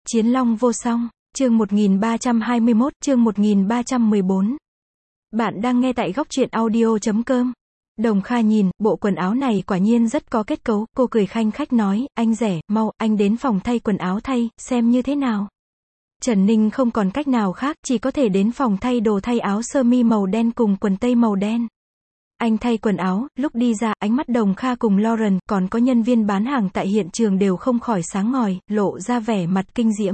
Chiến Long vô song, chương 1321, chương 1314. Bạn đang nghe tại góc truyện audio.com. Đồng Kha nhìn, bộ quần áo này quả nhiên rất có kết cấu, cô cười khanh khách nói, anh rẻ, mau, anh đến phòng thay quần áo thay, xem như thế nào. Trần Ninh không còn cách nào khác, chỉ có thể đến phòng thay đồ thay áo sơ mi màu đen cùng quần tây màu đen. Anh thay quần áo, lúc đi ra, ánh mắt Đồng Kha cùng Lauren, còn có nhân viên bán hàng tại hiện trường đều không khỏi sáng ngời, lộ ra vẻ mặt kinh diễm.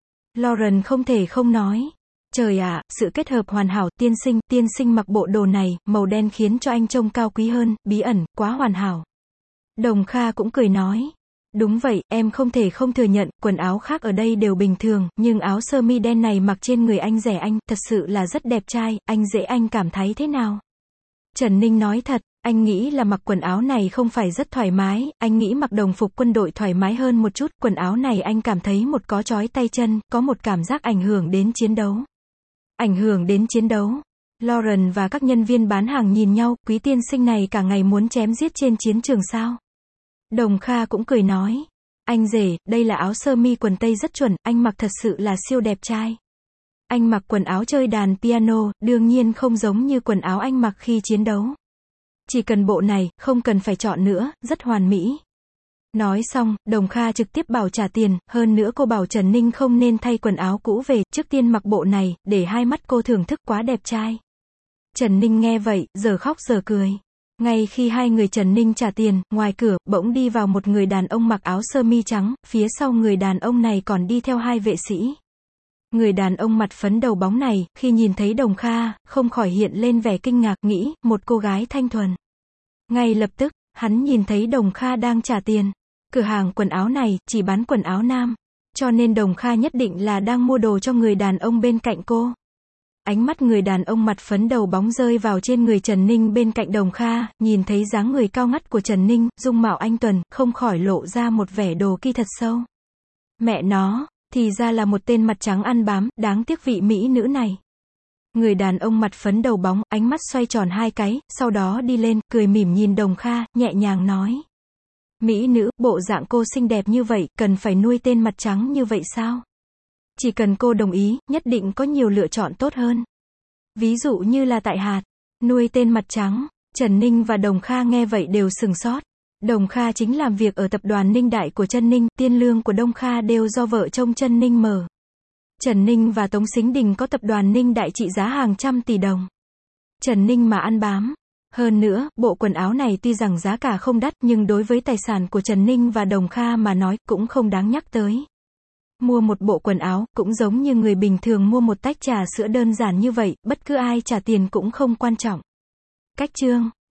Lauren không thể không nói. Trời ạ, sự kết hợp hoàn hảo, tiên sinh mặc bộ đồ này, màu đen khiến cho anh trông cao quý hơn, bí ẩn, quá hoàn hảo. Đồng Kha cũng cười nói. Đúng vậy, em không thể không thừa nhận, quần áo khác ở đây đều bình thường, nhưng áo sơ mi đen này mặc trên người anh rẻ anh, thật sự là rất đẹp trai, anh cảm thấy thế nào? Trần Ninh nói thật, anh nghĩ là mặc quần áo này không phải rất thoải mái, anh nghĩ mặc đồng phục quân đội thoải mái hơn một chút, quần áo này anh cảm thấy một có chói tay chân, có một cảm giác ảnh hưởng đến chiến đấu. Ảnh hưởng đến chiến đấu. Lauren và các nhân viên bán hàng nhìn nhau, quý tiên sinh này cả ngày muốn chém giết trên chiến trường sao? Đồng Kha cũng cười nói, anh rể, đây là áo sơ mi quần tây rất chuẩn, anh mặc thật sự là siêu đẹp trai. Anh mặc quần áo chơi đàn piano, đương nhiên không giống như quần áo anh mặc khi chiến đấu. Chỉ cần bộ này, không cần phải chọn nữa, rất hoàn mỹ. Nói xong, Đồng Kha trực tiếp bảo trả tiền, hơn nữa cô bảo Trần Ninh không nên thay quần áo cũ về, trước tiên mặc bộ này, để hai mắt cô thưởng thức quá đẹp trai. Trần Ninh nghe vậy, giờ khóc giờ cười. Ngay khi hai người Trần Ninh trả tiền, ngoài cửa, bỗng đi vào một người đàn ông mặc áo sơ mi trắng, phía sau người đàn ông này còn đi theo hai vệ sĩ. Người đàn ông mặt phấn đầu bóng này, khi nhìn thấy Đồng Kha, không khỏi hiện lên vẻ kinh ngạc, nghĩ, một cô gái thanh thuần. Ngay lập tức, hắn nhìn thấy Đồng Kha đang trả tiền. Cửa hàng quần áo này, chỉ bán quần áo nam. Cho nên Đồng Kha nhất định là đang mua đồ cho người đàn ông bên cạnh cô. Ánh mắt người đàn ông mặt phấn đầu bóng rơi vào trên người Trần Ninh bên cạnh Đồng Kha, nhìn thấy dáng người cao ngất của Trần Ninh, dung mạo anh tuấn, không khỏi lộ ra một vẻ đồ kỳ thật sâu. Mẹ nó, thì ra là một tên mặt trắng ăn bám, đáng tiếc vị mỹ nữ này. Người đàn ông mặt phấn đầu bóng, ánh mắt xoay tròn hai cái, sau đó đi lên, cười mỉm nhìn Đồng Kha, nhẹ nhàng nói. Mỹ nữ, bộ dạng cô xinh đẹp như vậy, cần phải nuôi tên mặt trắng như vậy sao? Chỉ cần cô đồng ý, nhất định có nhiều lựa chọn tốt hơn. Ví dụ như là tại hạt, nuôi tên mặt trắng. Trần Ninh và Đồng Kha nghe vậy đều sừng sốt. Đồng Kha chính làm việc ở tập đoàn Ninh Đại của Trân Ninh, tiền lương của Đồng Kha đều do vợ chồng Trân Ninh mở. Trần Ninh và Tống Sính Đình có tập đoàn Ninh Đại trị giá hàng trăm tỷ đồng. Trần Ninh mà ăn bám. Hơn nữa, bộ quần áo này tuy rằng giá cả không đắt nhưng đối với tài sản của Trần Ninh và Đồng Kha mà nói cũng không đáng nhắc tới. Mua một bộ quần áo cũng giống như người bình thường mua một tách trà sữa đơn giản như vậy, bất cứ ai trả tiền cũng không quan trọng. Cách chương